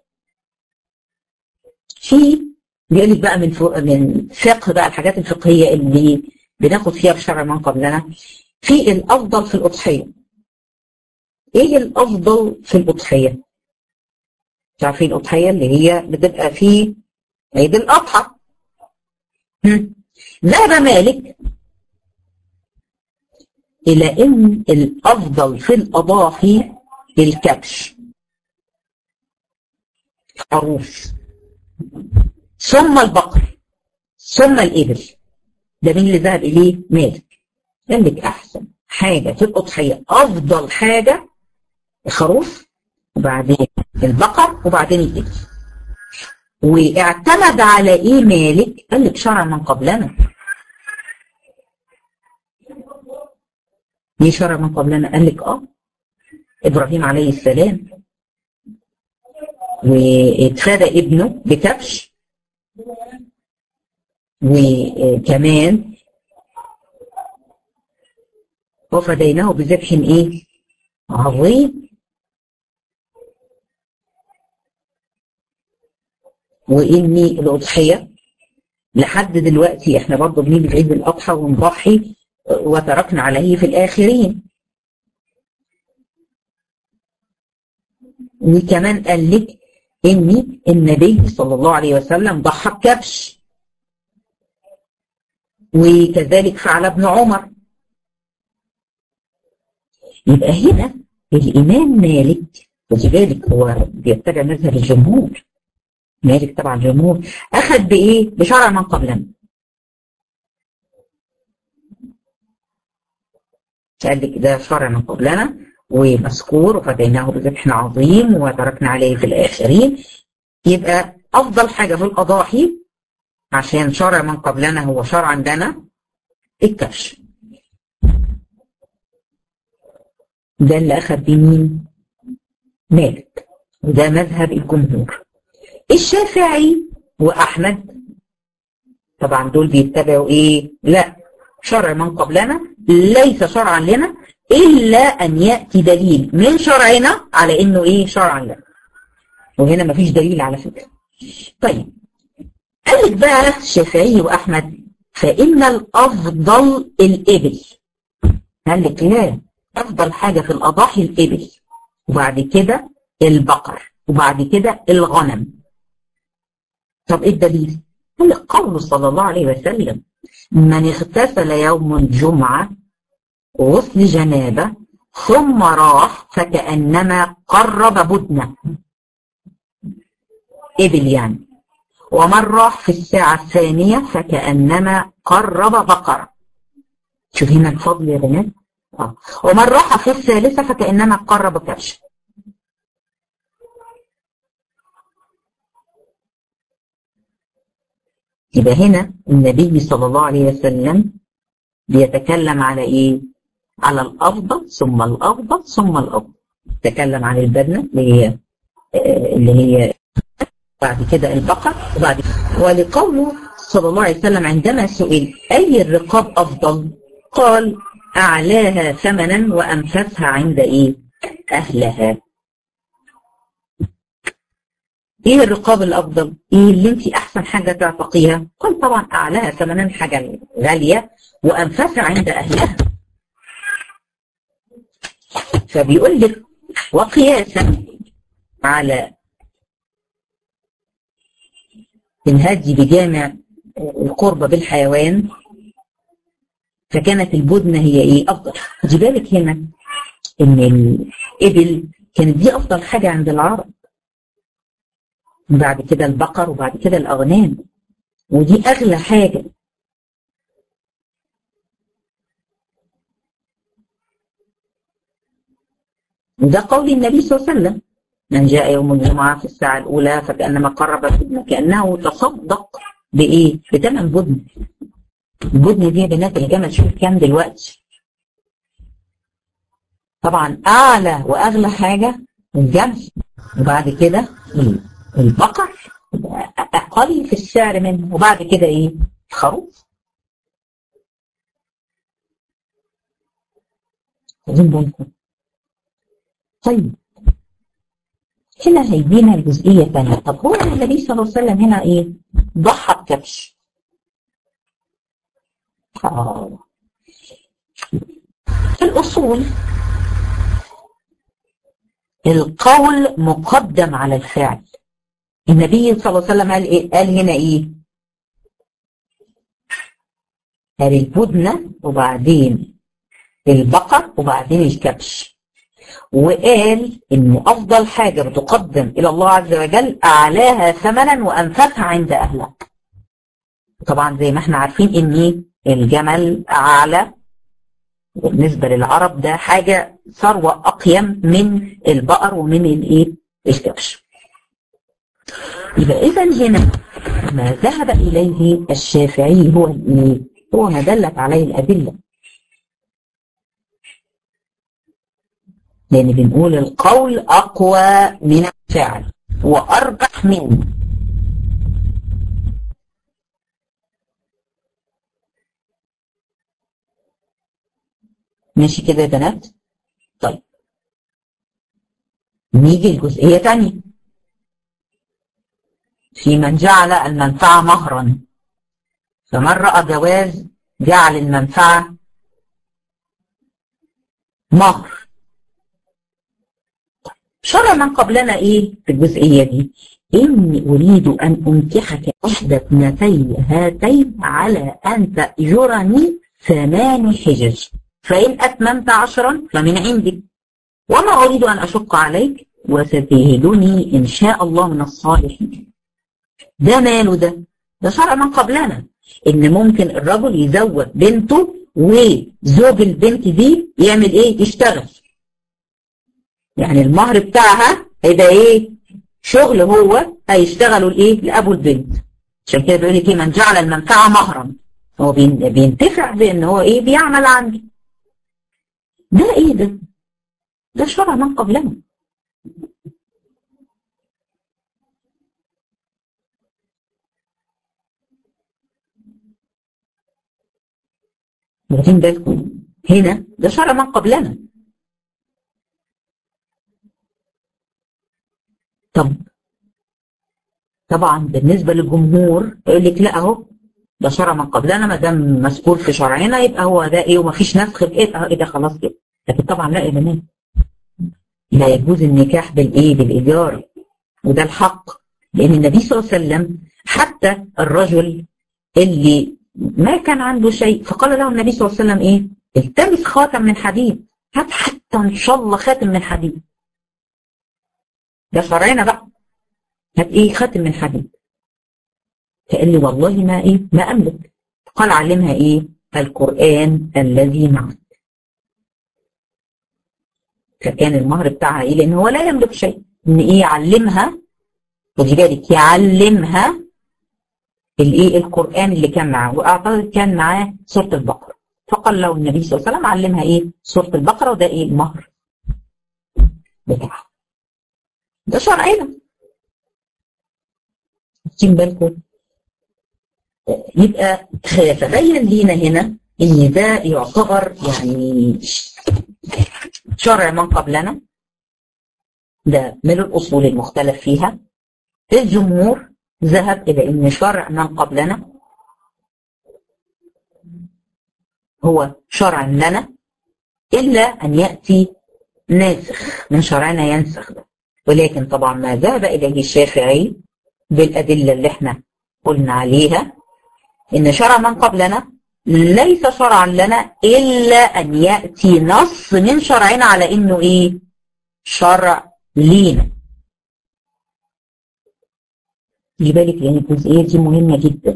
في بيقول لك بقى من فوق من فقه بقى الحاجات الفقهية اللي بناخد فيها بشرع من قبلنا، في الأفضل في الأضحية. إيه الأفضل في الأضحية؟ تعرفين الأضحية اللي هي بتبقى في عيد الأضحى. ذهب مالك إلى إن الأفضل في الأضاحي الكبش خروف ثم البقر ثم الإبل. ده مين اللي ذهب إليه؟ مالك. قال لك أحسن حاجة في الأضحية أفضل حاجة الخروف وبعدين البقر وبعدين الإبل. واعتمد على إيه مالك؟ قال لك شرع من قبلنا. ليه شرع من قبلنا؟ قال لك اه ابراهيم عليه السلام واتفادى ابنه بكبش، وكمان وفديناه بذبح ايه عظيم. واني الاضحيه لحد دلوقتي احنا برضه بنيجي في عيد الاضحى ونضحي وتركنا عليه في الآخرين. وكمان قال لك إن النبي صلى الله عليه وسلم ضحى بكبش، وكذلك فعل ابن عمر. يبقى هنا الإمام مالك خدي بالك هو بيتبع مذهب الجمهور. مالك طبعا الجمهور أخذ بإيه؟ بشرع من قبلنا. قال لك ده شرع من قبلنا ومذكور وفديناه بذبح عظيم وتركنا عليه في الآخرين. يبقى أفضل حاجة في الأضاحي عشان شرع من قبلنا هو شرع عندنا الكبش. ده اللي أخذ بمين؟ مالك، وده مذهب الجمهور. الشافعي وأحمد طبعا دول بيتبعوا إيه؟ لا، شرع من قبلنا ليس شرعا لنا إلا أن يأتي دليل من شرعنا على إنه إيه شرعا لنا. وهنا مفيش دليل على فكرة. طيب قال لك بقى الشافعي وأحمد فإن الأفضل الإبل. قال لك لا، أفضل حاجة في الأضاحي الإبل وبعد كده البقر وبعد كده الغنم. طب إيه الدليل؟ قال لك قوله صلى الله عليه وسلم من اغتسل يوم الجمعة غسل جنابة ثم راح فكأنما قرب بدنة إبل يعني، ومن راح في الساعة الثانية فكأنما قرب بقرة. شوف هنا الفضل يا بنات. آه. ومن راح في الثالثة فكأنما قرب كبش. يبقى هنا النبي صلى الله عليه وسلم بيتكلم على ايه؟ على الافضل ثم الافضل ثم الافضل. تكلم عن البدنه اللي هي اللي هي بعد كده البقر وبعد كده. ولقوله صلى الله عليه وسلم عندما سئل اي الرقاب افضل قال اعلاها ثمنا وانفسها عند ايه؟ اهلها. ايه الرقاب الافضل؟ ايه اللي انت احسن حاجه تعتقيها؟ قال طبعا اعلاها ثمنا حاجه غاليه وانفسها عند اهلها. فبيقول لك وقياسا على الهدي بجامع القربة بالحيوان فكانت البدنة هي ايه افضل. خدي بالك هنا ان الابل كانت دي افضل حاجة عند العرب، بعد كده البقر وبعد كده الاغنام، ودي اغلى حاجة. وده قول النبي صلى الله عليه وسلم من جاء يوم الجمعة في الساعة الأولى فكأنما قرب بدنة، كأنه تصدق بإيه؟ بثمن بدن. البدن دي يا بنات الجمل شوف كام دلوقتي. طبعا اعلى واغلى حاجه الجمل، وبعد كده البقر اقل في السعر منه، وبعد كده ايه؟ الخروف. خدين بالكم. طيب هنا هيدينا الجزئيه ثانيه. طب هو النبي صلى الله عليه وسلم هنا ايه؟ ضحى بكبش. اه الأصول القول مقدم على الفعل. النبي صلى الله عليه وسلم قال إيه؟ قال هنا إيه؟ قال البدنة وبعدين البقر وبعدين الكبش، وقال إن أفضل حاجة بتقدم إلى الله عز وجل أعلاها ثمنا وأنفسها عند أهلها. طبعا زي ما احنا عارفين إن الجمل أعلى بالنسبة للعرب، ده حاجة ثروة أقيم من البقر ومن الإيه؟ الكبش. يبقى إذا هنا ما ذهب إليه الشافعي هو الإيه؟ هو ما دلت عليه الأدلة، لأن بنقول القول أقوى من الفعل وأرجح منه. ماشي كده يا بنات؟ طيب نيجي الجزئية تانية. في من جعل المنفعة مهرا، فمن رأى جواز جعل المنفعة مهر. شرع من قبلنا ايه في الجزئية دي؟ إني أريد أن أنكحك إحدى ابنتي هاتين على أن تأجرني ثمان حجج، فإن أتممت عشرا فمن عندك، وما أريد أن أشق عليك وستجدني إن شاء الله من الصالحين. ده ماله ده؟ ده شرع من قبلنا، إن ممكن الرجل يزوج بنته وزوج البنت دي يعمل إيه؟ يشتغل. يعني المهر بتاعها هيبقى إيه؟ شغل، هو هيشتغلوا الإيه؟ لأبو البنت. عشان كده بيقول لك إيه؟ من جعل المنفعة مهرا، هو بينتفع بإن هو إيه؟ بيعمل عندي. ده ايه ده؟ ده شرع من قبلنا. واخدين بالكم؟ هنا ده شرع من قبلنا. طب طبعا بالنسبة للجمهور يقول لك لا اهو ده شرع من قبلنا، ما دام مذكور في شرعنا يبقى هو ده ايه، ومفيش نسخ بايه، ايه ده خلاص كده. لكن طبعا لا يا بنات، لا يجوز النكاح بالايه؟ بالايجار، وده الحق. لان النبي صلى الله عليه وسلم حتى الرجل اللي ما كان عنده شيء فقال له النبي صلى الله عليه وسلم ايه؟ التمس خاتم من حديد، هات حتى ان شاء الله خاتم من حديد. ده شرعنا بقى، هات ايه؟ خاتم من حديد. فقال لي والله ما ايه؟ ما املك. قال علمها ايه؟ القرآن الذي معك. فكان المهر بتاعها ايه؟ لان هو لا يملك شيء، ان ايه؟ يعلمها، خدي بالك، يعلمها الايه؟ القرآن اللي كان معاه، واعتقد كان معاه سورة البقرة، فقال له النبي صلى الله عليه وسلم علمها ايه؟ سورة البقرة، وده ايه؟ المهر بتاعها. ده شرعنا. واخدين بالكم؟ يبقى تبين لينا هنا ان ده يعتبر يعني شرع من قبلنا، ده من الاصول المختلف فيها. الجمهور ذهب الى ان شرع من قبلنا هو شرع لنا، الا ان ياتي ناسخ من شرعنا ينسخ ده. ولكن طبعا ما ذهب اليه الشافعي بالادله اللي احنا قلنا عليها، ان شرع من قبلنا ليس شرعا لنا الا ان ياتي نص من شرعنا على انه ايه؟ شرع لينا. خلي بالك لان الجزئيه دي مهمه جدا،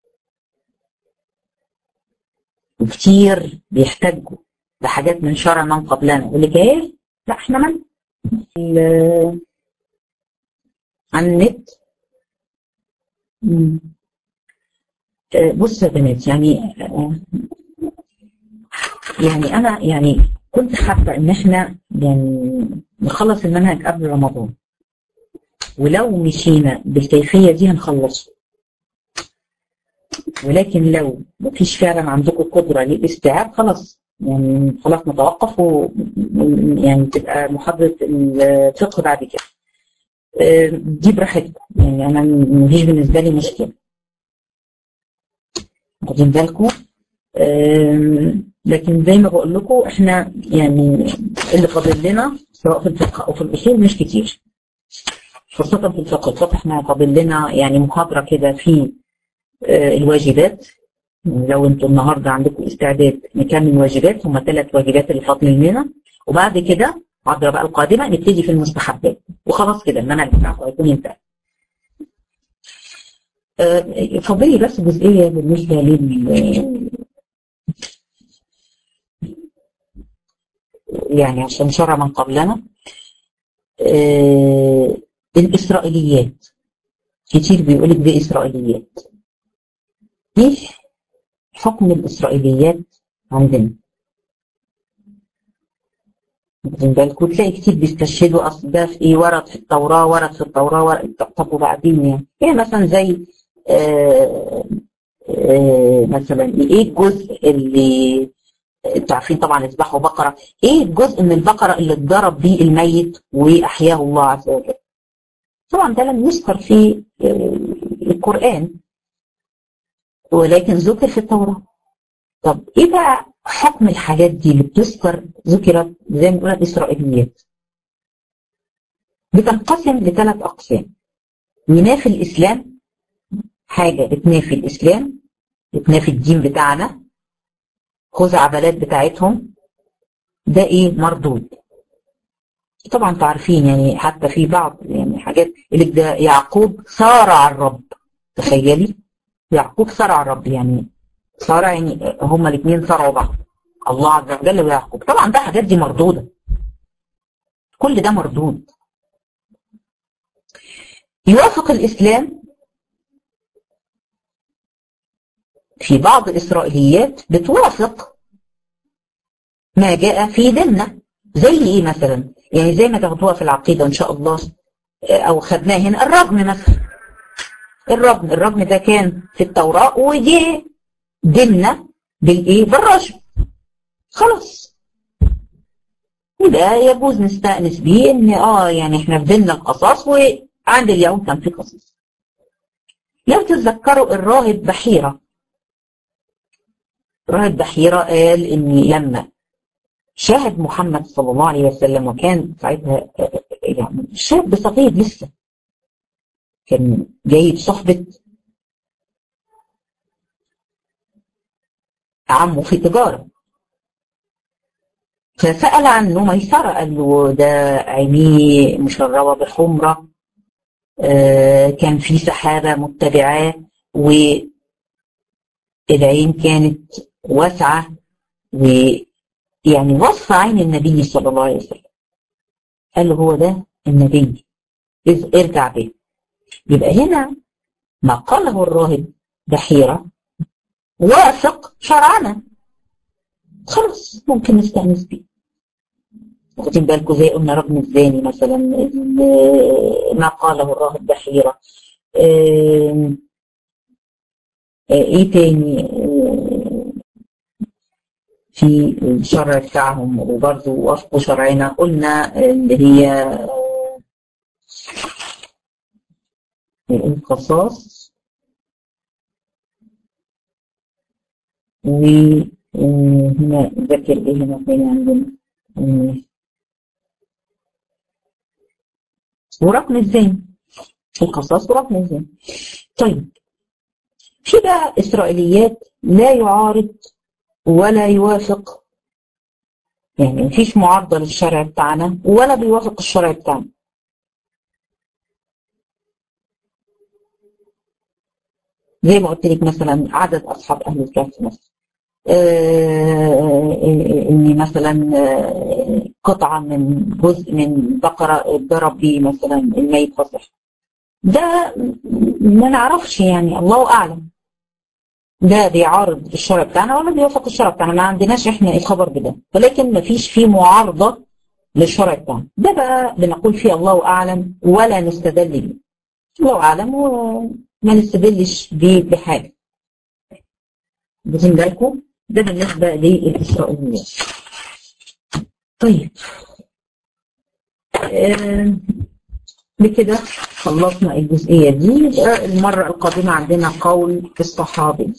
وكتير بيحتاجوا لحاجات من شرع من قبلنا. يقول لك ايه؟ لا احنا من على النت. بص يا بنات، يعني يعني انا يعني كنت حابة ان احنا يعني نخلص المنهج قبل رمضان، ولو مشينا بالكيفية دي هنخلصه، ولكن لو مفيش فعلا عندكم قدرة للاستيعاب خلاص يعني خلاص نتوقف و يعني تبقى محاضرة الفقه بعد كده. دي براحتكم يعني، انا مفيش بالنسبة لي مشكلة، واخدين بالكم. لكن زي ما بقول لكم احنا يعني اللي فاضل لنا سواء في الفقه او في الاصول مش كتير، خاصة في الفقه. الفقه احنا فاضل لنا يعني محاضرة كده في الواجبات. لو انتم النهارده عندكم استعداد نكمل واجبات، هم ثلاث واجبات اللي فاضلين لنا، وبعد كده المحاضرة بقى القادمة نبتدي في المستحبات، وخلاص كده المنهج بتاعكم هيكون انتهى. فاضل لي بس جزئية بالنسبة لل يعني عشان شرع من قبلنا. آه الإسرائيليات كتير بيقولك دي إسرائيليات. ايه حكم الإسرائيليات عندنا؟ واخدين بالكم تلاقي كتير بيستشهدوا أصل ده في إيه، ورد في التوراة ورد في التوراة ورد. طب وبعدين يعني يعني مثلا زي آه آه مثلا إيه الجزء اللي انتوا عارفين طبعا اذبحوا بقرة، ايه الجزء من البقرة اللي اتضرب بيه الميت واحياه الله عز وجل؟ طبعا ده لم يذكر في القرآن ولكن ذكر في التوراة. طب ايه بقى حكم الحاجات دي اللي بتذكر ذكرت زي ما بنقول الإسرائيليات؟ بتنقسم لثلاث أقسام. ينافي الإسلام، حاجة بتنافي الإسلام بتنافي الدين بتاعنا، خزعبلات بتاعتهم، ده ايه مردود. طبعا انتوا عارفين يعني حتى في بعض يعني حاجات اللي ده يعقوب صارع الرب، تخيلي يعقوب صارع الرب، يعني صارع يعني هما الاثنين صارعوا بعض، الله عز وجل ويعقوب. طبعا ده حاجات دي مردودة، كل ده مردود. يوافق الإسلام في بعض الإسرائيليات بتوافق ما جاء في ديننا. زي ايه مثلا؟ يعني زي ما تاخدوها في العقيدة ان شاء الله او خدناه هنا، الرجم مثلا. الرجم الرجم ده كان في التوراة وجه ديننا بالايه؟ بالرجم. خلاص وده يجوز نستأنس بيه ان اه يعني احنا في ديننا القصاص وعند اليهود كان في قصاص. لو تتذكروا الراهب بحيرة، راهب بحيرة قال ان لما شاهد محمد صلى الله عليه وسلم وكان ساعتها يعني شاب صغير لسه، كان جاي بصحبة عمه في تجارة، فسأل عنه ميسرة، قال له ده عينيه مشربة بحمرة، آه كان في سحابة متبعاه والعين كانت واسعة، ويعني وصف عين النبي صلى الله عليه وسلم. قال له هو ده النبي، ارجع به. يبقى هنا ما قاله الراهب بحيرة وافق شرعنا، خلاص ممكن نستأنس بيه. واخدين بالكم زي قلنا رجم الزاني مثلا ما قاله الراهب بحيرة. اه ايه تاني في الشرع بتاعهم وبرضه وافقوا شرعنا؟ قلنا اللي هي القصاص، وهنا ذكر ايه هنا تاني عندنا ورقم الزين، القصاص ورقم الزين. طيب في بقى إسرائيليات لا يعارض ولا يوافق، يعني مفيش معارضة للشرع بتاعنا ولا بيوافق الشرع بتاعنا. زي ما قلت لك مثلا عدد أصحاب أهل الكهف مثلا، إني مثلا قطعة من جزء من بقرة اتضرب بيه مثلا الميت فصح، ده ما نعرفش يعني الله أعلم. ده بيعارض الشرع بتاعنا ولا بيوافق الشرع بتاعنا؟ ما عندناش احنا الخبر بده، ولكن ما فيش فيه معارضة للشرع بتاعنا. ده بقى بنقول فيه الله أعلم ولا نستدل به. الله أعلم وما نستدلش بيه بحاجة. واخدين بالكم؟ ده بالنسبة للإسرائيليات. طيب آه بكده خلصنا الجزئية دي. يبقى المرة القادمة عندنا قول الصحابي.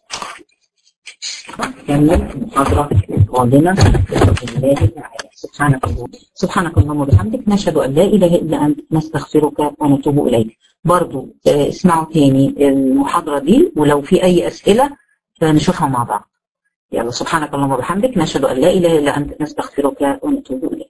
نكمل المحاضرة القادمة. سبحانك اللهم سبحانك اللهم وبحمدك نشهد أن لا إله إلا أنت نستغفرك ونتوب إليك. برضو آه اسمعوا تاني المحاضرة دي، ولو في أي أسئلة نشوفها مع بعض. يلا سبحانك اللهم وبحمدك نشهد أن لا إله إلا أنت نستغفرك ونتوب إليك.